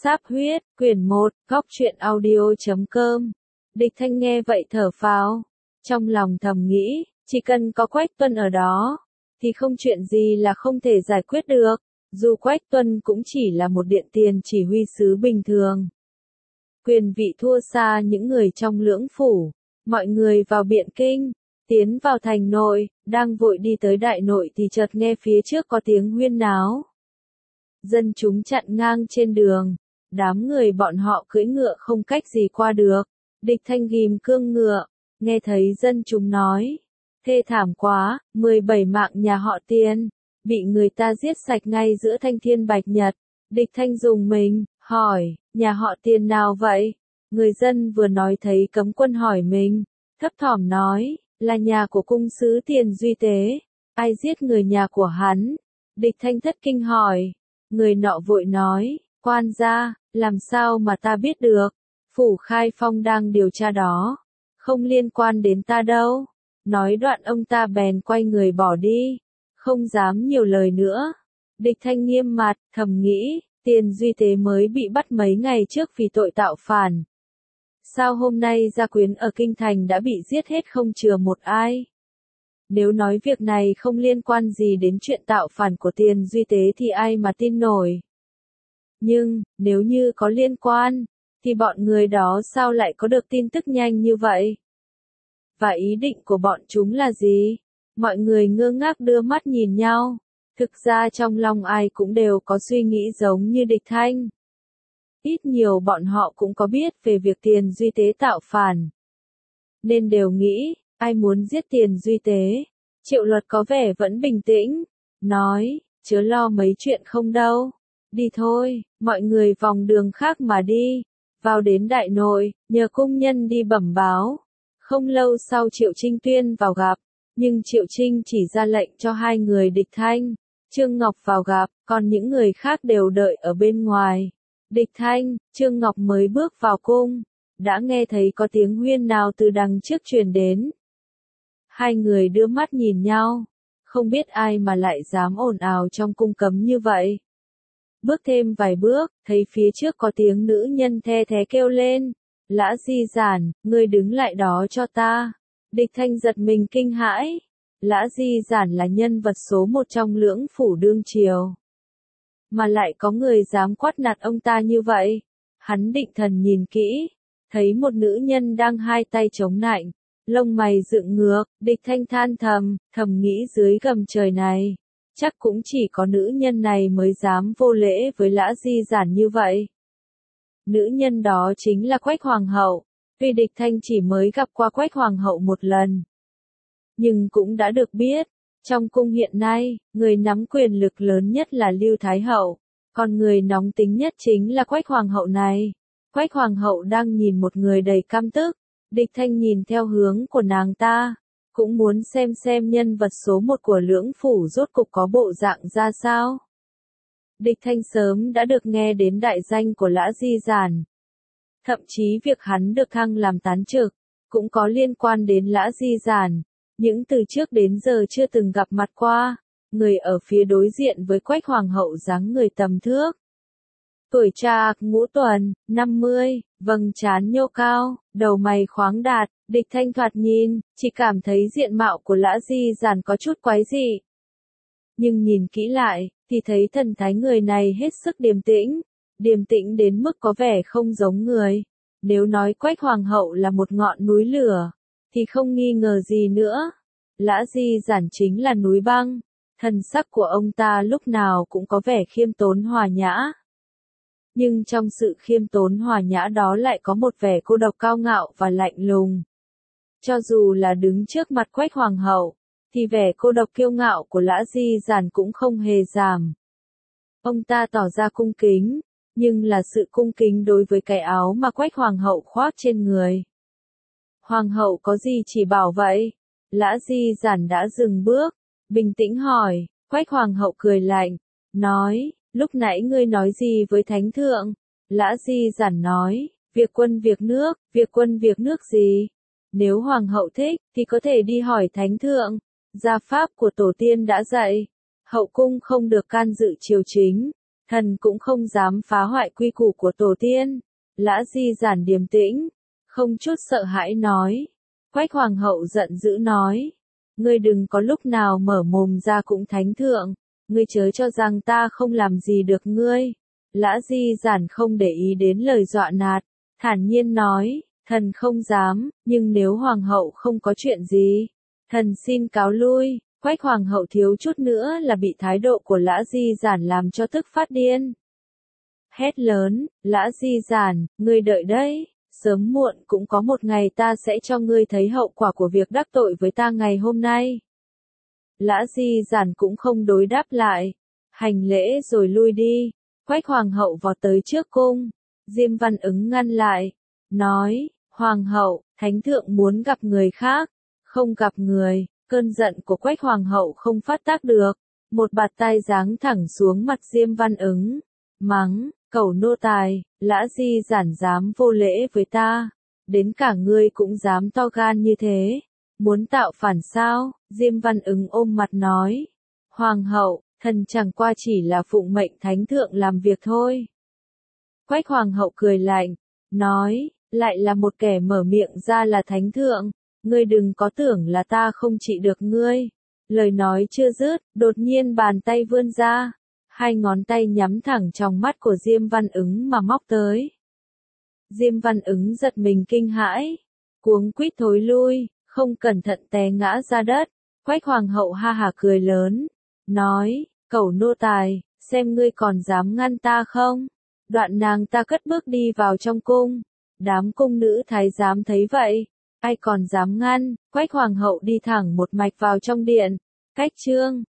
Sáp huyết, quyển 1, góc truyện audio.com. Địch Thanh nghe vậy thở phào, trong lòng thầm nghĩ, chỉ cần có Quách Tuân ở đó, thì không chuyện gì là không thể giải quyết được, dù Quách Tuân cũng chỉ là một điện tiền chỉ huy sứ bình thường. Quyền vị thua xa những người trong Lưỡng Phủ, mọi người vào Biện Kinh, tiến vào thành nội, đang vội đi tới đại nội thì chợt nghe phía trước có tiếng huyên náo. Dân chúng chặn ngang trên đường, đám người bọn họ cưỡi ngựa không cách gì qua được. Địch Thanh ghim cương ngựa, nghe thấy dân chúng nói, thê thảm quá, 17 mạng nhà họ Tiền, bị người ta giết sạch ngay giữa thanh thiên bạch nhật. Địch Thanh dùng mình, hỏi, nhà họ Tiền nào vậy? Người dân vừa nói thấy cấm quân hỏi mình, thấp thỏm nói, là nhà của cung sứ Tiền Duy Tế. Ai giết người nhà của hắn? Địch Thanh thất kinh hỏi. Người nọ vội nói, quan gia, làm sao mà ta biết được? Phủ Khai Phong đang điều tra đó, không liên quan đến ta đâu. Nói đoạn ông ta bèn quay người bỏ đi, không dám nhiều lời nữa. Địch Thanh nghiêm mặt, thầm nghĩ, Tiền Duy Tế mới bị bắt mấy ngày trước vì tội tạo phản. Sao hôm nay gia quyến ở Kinh Thành đã bị giết hết không chừa một ai? Nếu nói việc này không liên quan gì đến chuyện tạo phản của Tiền Duy Tế thì ai mà tin nổi. Nhưng, nếu như có liên quan, thì bọn người đó sao lại có được tin tức nhanh như vậy? Và ý định của bọn chúng là gì? Mọi người ngơ ngác đưa mắt nhìn nhau. Thực ra trong lòng ai cũng đều có suy nghĩ giống như Địch Thanh. Ít nhiều bọn họ cũng có biết về việc Tiền Duy Tế tạo phản. Nên đều nghĩ, ai muốn giết Tiền Duy Tế? Triệu Luật có vẻ vẫn bình tĩnh, nói, chớ lo mấy chuyện không đâu. Đi thôi, mọi người vòng đường khác mà đi. Vào đến đại nội, nhờ cung nhân đi bẩm báo. Không lâu sau Triệu Trinh tuyên vào gặp, nhưng Triệu Trinh chỉ ra lệnh cho hai người Địch Thanh, Trương Ngọc vào gặp, còn những người khác đều đợi ở bên ngoài. Địch Thanh, Trương Ngọc mới bước vào cung, đã nghe thấy có tiếng huyên nào từ đằng trước truyền đến. Hai người đưa mắt nhìn nhau, không biết ai mà lại dám ồn ào trong cung cấm như vậy. Bước thêm vài bước, thấy phía trước có tiếng nữ nhân the thé kêu lên, Lã Di Giản, ngươi đứng lại đó cho ta. Địch Thanh giật mình kinh hãi, Lã Di Giản là nhân vật số một trong Lưỡng Phủ đương triều. Mà lại có người dám quát nạt ông ta như vậy. Hắn định thần nhìn kỹ, thấy một nữ nhân đang hai tay chống nạnh, lông mày dựng ngược. Địch Thanh than thầm nghĩ dưới gầm trời này, chắc cũng chỉ có nữ nhân này mới dám vô lễ với Lã Di Giản như vậy. Nữ nhân đó chính là Quách Hoàng hậu. Vì Địch Thanh chỉ mới gặp qua Quách Hoàng hậu một lần, nhưng cũng đã được biết, trong cung hiện nay, người nắm quyền lực lớn nhất là Lưu Thái hậu, còn người nóng tính nhất chính là Quách Hoàng hậu này. Quách Hoàng hậu đang nhìn một người đầy căm tức. Địch Thanh nhìn theo hướng của nàng ta, cũng muốn xem nhân vật số một của Lưỡng Phủ rốt cục có bộ dạng ra sao. Địch Thanh sớm đã được nghe đến đại danh của Lã Di Giản. Thậm chí việc hắn được thăng làm tán trực, cũng có liên quan đến Lã Di Giản. Những từ trước đến giờ chưa từng gặp mặt qua, người ở phía đối diện với Quách Hoàng hậu dáng người tầm thước. Tuổi trạc ngũ tuần, 50, vầng trán nhô cao, đầu mày khoáng đạt. Địch Thanh thoạt nhìn, chỉ cảm thấy diện mạo của Lã Di Giản có chút quái dị. Nhưng nhìn kỹ lại, thì thấy thần thái người này hết sức điềm tĩnh đến mức có vẻ không giống người. Nếu nói Quách Hoàng hậu là một ngọn núi lửa, thì không nghi ngờ gì nữa. Lã Di Giản chính là núi băng, thần sắc của ông ta lúc nào cũng có vẻ khiêm tốn hòa nhã. Nhưng trong sự khiêm tốn hòa nhã đó lại có một vẻ cô độc cao ngạo và lạnh lùng. Cho dù là đứng trước mặt Quách Hoàng hậu, thì vẻ cô độc kiêu ngạo của Lã Di Giản cũng không hề giảm. Ông ta tỏ ra cung kính, nhưng là sự cung kính đối với cái áo mà Quách Hoàng hậu khoác trên người. Hoàng hậu có gì chỉ bảo vậy? Lã Di Giản đã dừng bước, bình tĩnh hỏi. Quách Hoàng hậu cười lạnh, nói, lúc nãy ngươi nói gì với Thánh Thượng? Lã Di Giản nói, việc quân việc nước gì? Nếu Hoàng hậu thích, thì có thể đi hỏi Thánh Thượng. Gia pháp của tổ tiên đã dạy, hậu cung không được can dự triều chính, thần cũng không dám phá hoại quy củ của tổ tiên. Lã Di Giản điềm tĩnh, không chút sợ hãi nói. Quách hoàng hậu giận dữ nói, ngươi đừng có lúc nào mở mồm ra cũng thánh thượng, ngươi chớ cho rằng ta không làm gì được ngươi. Lã Di Giản không để ý đến lời dọa nạt, thản nhiên nói, thần không dám, nhưng nếu hoàng hậu không có chuyện gì, thần xin cáo lui. Quách hoàng hậu thiếu chút nữa là bị thái độ của Lã Di Giản làm cho tức phát điên. Hét lớn, Lã Di Giản, ngươi đợi đấy, sớm muộn cũng có một ngày ta sẽ cho ngươi thấy hậu quả của việc đắc tội với ta ngày hôm nay. Lã Di Giản cũng không đối đáp lại, hành lễ rồi lui đi. Quách hoàng hậu vọt tới trước cung, Diêm Văn Ứng ngăn lại, nói, hoàng hậu, thánh thượng muốn gặp người khác, không gặp người. Cơn giận của Quách hoàng hậu không phát tác được, một bạt tai giáng thẳng xuống mặt Diêm Văn Ứng, mắng, cẩu nô tài, Lã Di Giản dám vô lễ với ta, đến cả ngươi cũng dám to gan như thế, muốn tạo phản sao? Diêm Văn Ứng ôm mặt nói, hoàng hậu, thần chẳng qua chỉ là phụng mệnh thánh thượng làm việc thôi. Quách hoàng hậu cười lạnh, nói, lại là một kẻ mở miệng ra là thánh thượng. Ngươi đừng có tưởng là ta không trị được ngươi. Lời nói chưa dứt, đột nhiên bàn tay vươn ra, hai ngón tay nhắm thẳng trong mắt của Diêm Văn Ứng mà móc tới. Diêm Văn Ứng giật mình kinh hãi, cuống quýt thối lui, không cẩn thận té ngã ra đất. Quách hoàng hậu ha hả cười lớn, nói, cẩu nô tài, xem ngươi còn dám ngăn ta không? Đoạn nàng ta cất bước đi vào trong cung. Đám cung nữ thái giám thấy vậy, ai còn dám ngăn? Quách hoàng hậu đi thẳng một mạch vào trong điện. Cách chương